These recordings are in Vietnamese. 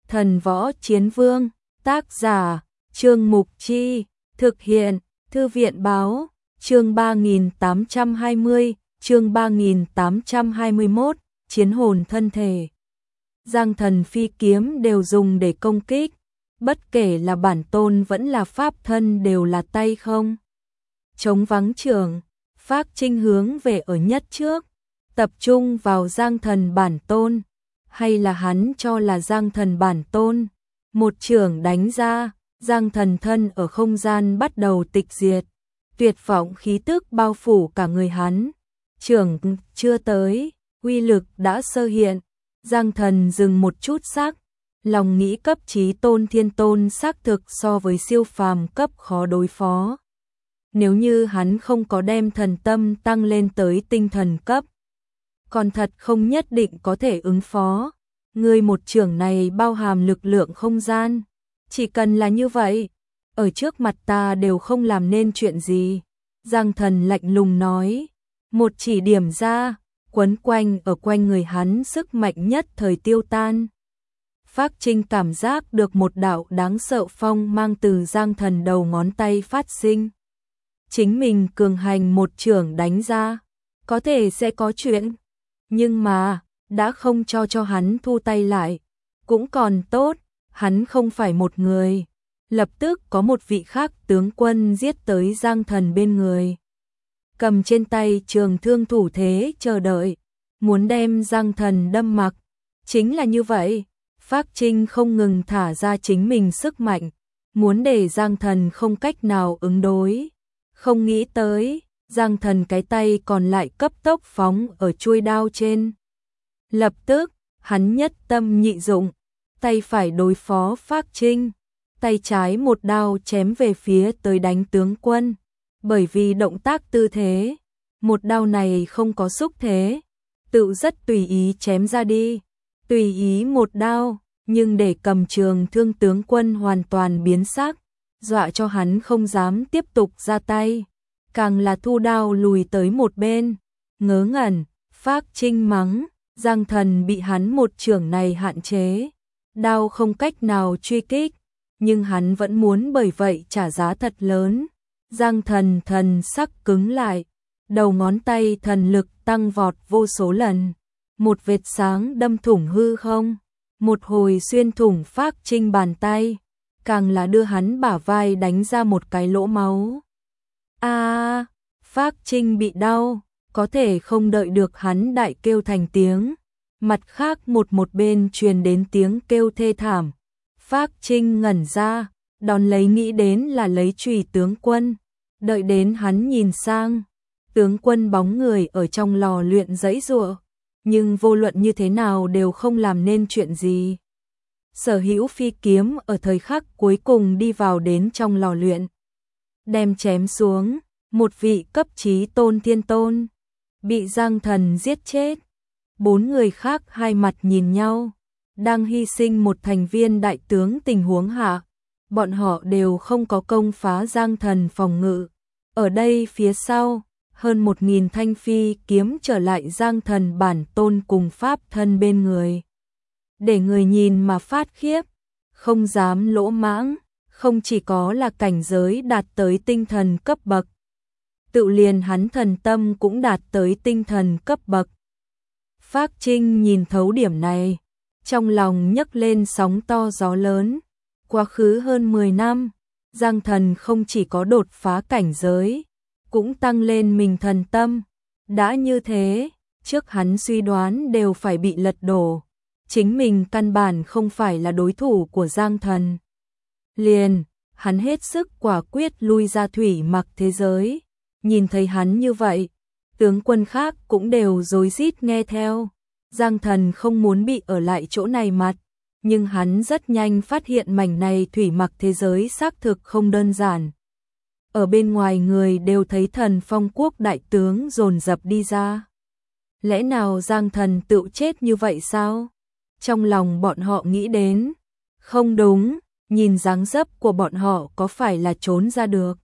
Thần Võ Chiến Vương, tác giả, Trương Mục Chi, thực hiện, Thư viện Báo, chương 3820, chương 3821, Chiến hồn thân thể. Giang thần phi kiếm đều dùng để công kích, bất kể là bản tôn vẫn là pháp thân đều là tay không. Chống vắng trường, Phác Trinh hướng về ở nhất trước, tập trung vào Giang thần bản tôn, hay là hắn cho là Giang thần bản tôn. Một chưởng đánh ra, Giang thần thân ở không gian bắt đầu tịch diệt, tuyệt vọng khí tức bao phủ cả người hắn. Chưởng chưa tới, uy lực đã sơ hiện, Giang thần dừng một chút sắc, lòng nghĩ cấp chí tôn thiên tôn xác thực so với siêu phàm cấp khó đối phó. Nếu như hắn không có đem thần tâm tăng lên tới tinh thần cấp, còn thật không nhất định có thể ứng phó. Người một chưởng này bao hàm lực lượng không gian, chỉ cần là như vậy, ở trước mặt ta đều không làm nên chuyện gì. Giang thần lạnh lùng nói, một chỉ điểm ra, quấn quanh ở quanh người hắn sức mạnh nhất thời tiêu tan. Phác Trinh cảm giác được một đạo đáng sợ phong mang từ Giang thần đầu ngón tay phát sinh. Chính mình cường hành một chưởng đánh ra, có thể sẽ có chuyện, nhưng mà đã không cho hắn thu tay lại, cũng còn tốt, hắn không phải một người. Lập tức có một vị khác tướng quân giết tới Giang thần bên người, cầm trên tay trường thương thủ thế chờ đợi, muốn đem Giang thần đâm mặc. Chính là như vậy, Phác Trinh không ngừng thả ra chính mình sức mạnh, muốn để Giang thần không cách nào ứng đối. Không nghĩ tới, Giang thần cái tay còn lại cấp tốc phóng ở chuôi đao trên. Lập tức, hắn nhất tâm nhị dụng, tay phải đối phó Phác Trinh, tay trái một đao chém về phía tới đánh tướng quân. Bởi vì động tác tư thế, một đao này không có xúc thế, tự rất tùy ý chém ra đi, tùy ý một đao, nhưng để cầm trường thương tướng quân hoàn toàn biến sắc, dọa cho hắn không dám tiếp tục ra tay, càng là thu đao lùi tới một bên. Ngớ ngẩn, Phác Trinh mắng, Giang thần bị hắn một chưởng này hạn chế, đao không cách nào truy kích, nhưng hắn vẫn muốn bởi vậy trả giá thật lớn. Giang thần thần sắc cứng lại, đầu ngón tay thần lực tăng vọt vô số lần, một vệt sáng đâm thủng hư không, một hồi xuyên thủng Phác Trinh bàn tay, càng là đưa hắn bả vai đánh ra một cái lỗ máu. Phác Trinh bị đau, có thể không đợi được hắn đại kêu thành tiếng, mặt khác một bên truyền đến tiếng kêu thê thảm. Phác Trinh ngẩn ra, đón lấy nghĩ đến là lấy chùy tướng quân, đợi đến hắn nhìn sang, tướng quân bóng người ở trong lò luyện giãy giụa, nhưng vô luận như thế nào đều không làm nên chuyện gì. Sở Hữu phi kiếm ở thời khắc cuối cùng đi vào đến trong lò luyện, đem chém xuống, một vị cấp chí tôn thiên tôn bị Giang thần giết chết. Bốn người khác hai mặt nhìn nhau, đang hy sinh một thành viên đại tướng tình huống hạ, bọn họ đều không có công phá Giang thần phòng ngự. Ở đây phía sau, hơn 1000 thanh phi kiếm trở lại Giang thần bản tôn cùng pháp thân bên người. Để người nhìn mà phát khiếp, không dám lỗ mãng, không chỉ có là cảnh giới đạt tới tinh thần cấp bậc, tự liền hắn thần tâm cũng đạt tới tinh thần cấp bậc. Phác Trinh nhìn thấu điểm này, trong lòng nhấc lên sóng to gió lớn. Quá khứ hơn 10 năm, Giang thần không chỉ có đột phá cảnh giới, cũng tăng lên mình thần tâm. Đã như thế, trước hắn suy đoán đều phải bị lật đổ. Chính mình căn bản không phải là đối thủ của Giang thần. Liền, hắn hết sức quả quyết lui ra thủy mặc thế giới. Nhìn thấy hắn như vậy, tướng quân khác cũng đều rối rít nghe theo. Giang thần không muốn bị ở lại chỗ này mặt, nhưng hắn rất nhanh phát hiện mảnh này thủy mặc thế giới xác thực không đơn giản. Ở bên ngoài người đều thấy Thần Phong quốc đại tướng dồn dập đi ra. Lẽ nào Giang thần tự chết như vậy sao? Trong lòng bọn họ nghĩ đến, không đúng, nhìn dáng dấp của bọn họ có phải là trốn ra được.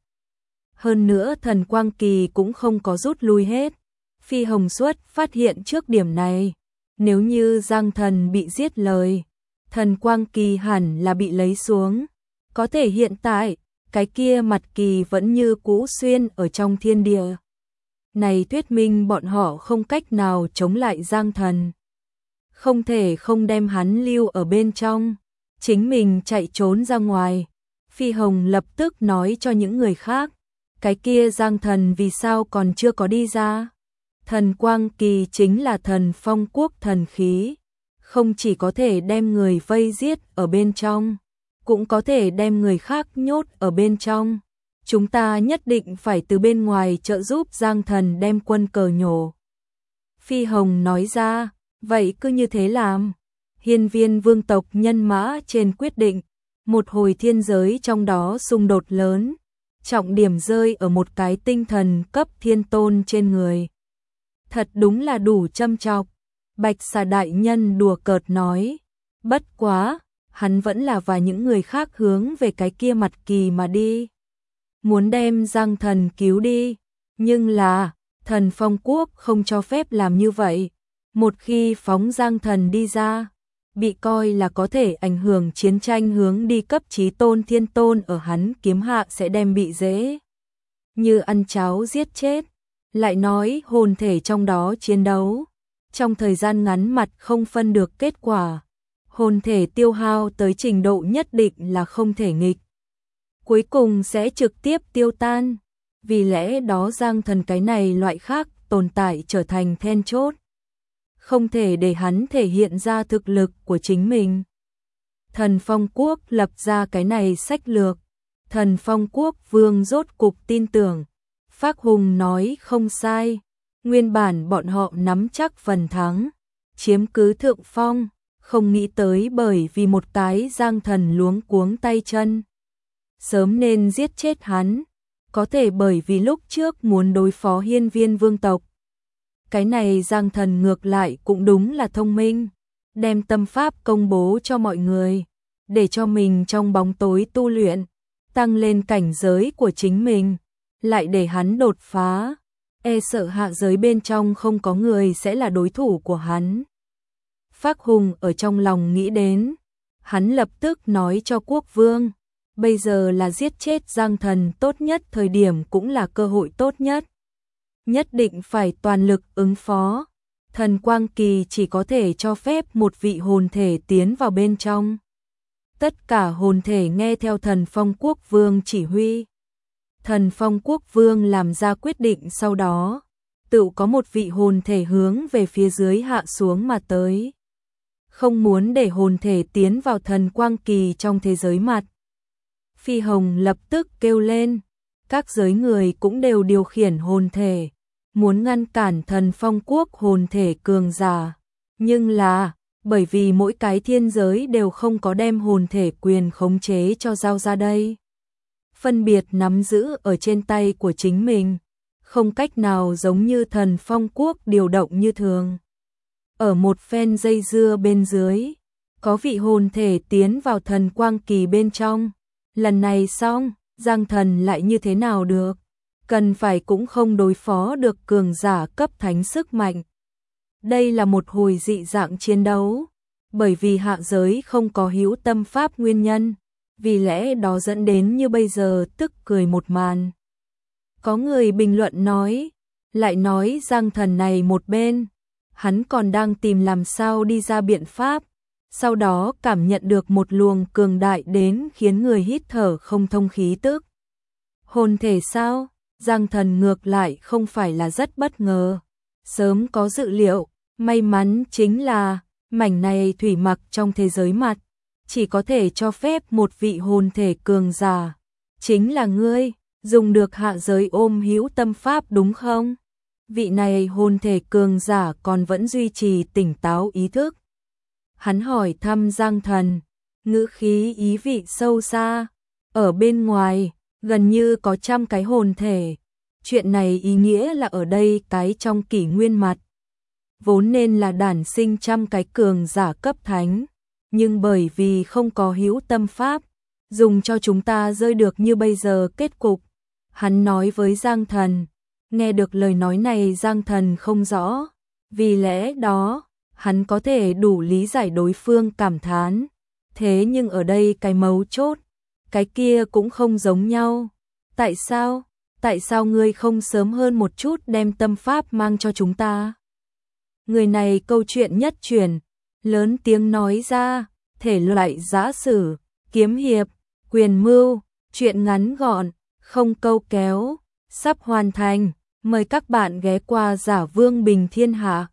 Hơn nữa thần quang kỳ cũng không có rút lui hết. Phi Hồng Xuất phát hiện trước điểm này, nếu như Giang thần bị giết lời, thần quang kỳ hẳn là bị lấy xuống. Có thể hiện tại, cái kia mặt kỳ vẫn như cũ xuyên ở trong thiên địa. Này thuyết minh bọn họ không cách nào chống lại Giang Thần. Không thể không đem hắn lưu ở bên trong, chính mình chạy trốn ra ngoài. Phi Hồng lập tức nói cho những người khác, cái kia Giang Thần vì sao còn chưa có đi ra. Thần quang kỳ chính là thần phong quốc thần khí, không chỉ có thể đem người vây giết ở bên trong, cũng có thể đem người khác nhốt ở bên trong. Chúng ta nhất định phải từ bên ngoài trợ giúp Giang Thần đem quân cờ nhổ. Phi Hồng nói ra, vậy cứ như thế làm. Hiên Viên vương tộc nhân mã trên quyết định, một hồi thiên giới trong đó xung đột lớn, trọng điểm rơi ở một cái tinh thần cấp thiên tôn trên người. Thật đúng là đủ châm chọc. Bạch Xà đại nhân đùa cợt nói, bất quá, hắn vẫn là và những người khác hướng về cái kia mặt kỳ mà đi. Muốn đem Giang Thần cứu đi, nhưng là, thần phong quốc không cho phép làm như vậy. Một khi phóng Giang Thần đi ra, bị coi là có thể ảnh hưởng chiến tranh hướng đi cấp chí tôn thiên tôn ở hắn kiếm hạ sẽ đem bị dễ như ăn cháo giết chết. Lại nói hồn thể trong đó chiến đấu, trong thời gian ngắn mặt không phân được kết quả. Hồn thể tiêu hao tới trình độ nhất định là không thể nghịch, cuối cùng sẽ trực tiếp tiêu tan. Vì lẽ đó Giang Thần cái này loại khác tồn tại trở thành then chốt, không thể để hắn thể hiện ra thực lực của chính mình. Thần Phong Quốc lập ra cái này sách lược, Thần Phong Quốc vương rốt cục tin tưởng. Phác Hùng nói không sai, nguyên bản bọn họ nắm chắc phần thắng, chiếm cứ thượng phong, không nghĩ tới bởi vì một cái Giang Thần luống cuống tay chân, sớm nên giết chết hắn. Có thể bởi vì lúc trước muốn đối phó Hiên Viên vương tộc, cái này Giang Thần ngược lại cũng đúng là thông minh, đem tâm pháp công bố cho mọi người, để cho mình trong bóng tối tu luyện, tăng lên cảnh giới của chính mình, lại để hắn đột phá, e sợ hạ giới bên trong không có người sẽ là đối thủ của hắn. Phác Hùng ở trong lòng nghĩ đến, hắn lập tức nói cho quốc vương, bây giờ là giết chết Giang Thần tốt nhất thời điểm cũng là cơ hội tốt nhất. Nhất định phải toàn lực ứng phó, thần quang kỳ chỉ có thể cho phép một vị hồn thể tiến vào bên trong. Tất cả hồn thể nghe theo thần phong quốc vương chỉ huy. Thần phong quốc vương làm ra quyết định sau đó, tự có một vị hồn thể hướng về phía dưới hạ xuống mà tới. Không muốn để hồn thể tiến vào thần quang kỳ trong thế giới mặt. Phi Hồng lập tức kêu lên, các giới người cũng đều điều khiển hồn thể, muốn ngăn cản thần phong quốc hồn thể cường giả. Nhưng là, bởi vì mỗi cái thiên giới đều không có đem hồn thể quyền khống chế cho giao ra đây. Phân biệt nắm giữ ở trên tay của chính mình, không cách nào giống như thần phong quốc điều động như thường. Ở một phen dây dưa bên dưới, có vị hồn thể tiến vào thần quang kỳ bên trong. Lần này xong, Giang Thần lại như thế nào được? Cần phải cũng không đối phó được cường giả cấp thánh sức mạnh. Đây là một hồi dị dạng chiến đấu, bởi vì hạ giới không có hữu tâm pháp nguyên nhân, vì lẽ đó dẫn đến như bây giờ tức cười một màn. Có người bình luận nói, lại nói Giang Thần này một bên, hắn còn đang tìm làm sao đi ra biện pháp, sau đó cảm nhận được một luồng cường đại đến khiến người hít thở không thông khí tức. Hồn thể sao? Giang Thần ngược lại không phải là rất bất ngờ, sớm có dự liệu, may mắn chính là mảnh này thủy mặc trong thế giới mặt, chỉ có thể cho phép một vị hồn thể cường giả, chính là ngươi, dùng được hạ giới ôm hữu tâm pháp đúng không? Vị này hồn thể cường giả còn vẫn duy trì tỉnh táo ý thức. Hắn hỏi thăm Giang Thần, ngữ khí ý vị sâu xa, ở bên ngoài, gần như có 100 cái hồn thể. Chuyện này ý nghĩa là ở đây cái trong kỷ nguyên mặt, vốn nên là đản sinh 100 cái cường giả cấp thánh, nhưng bởi vì không có hữu tâm pháp, dùng cho chúng ta rơi được như bây giờ kết cục. Hắn nói với Giang Thần, nghe được lời nói này Giang Thần không rõ, vì lẽ đó, hắn có thể đủ lý giải đối phương cảm thán, Thế nhưng ở đây cái mấu chốt, cái kia cũng không giống nhau. Tại sao? Tại sao ngươi không sớm hơn một chút đem tâm pháp mang cho chúng ta? Người này câu chuyện nhất truyền, lớn tiếng nói ra, thể loại giã sử, kiếm hiệp, quyền mưu, chuyện ngắn gọn, không câu kéo, sắp hoàn thành, mời các bạn ghé qua Giả Vương Bình Thiên Hạ.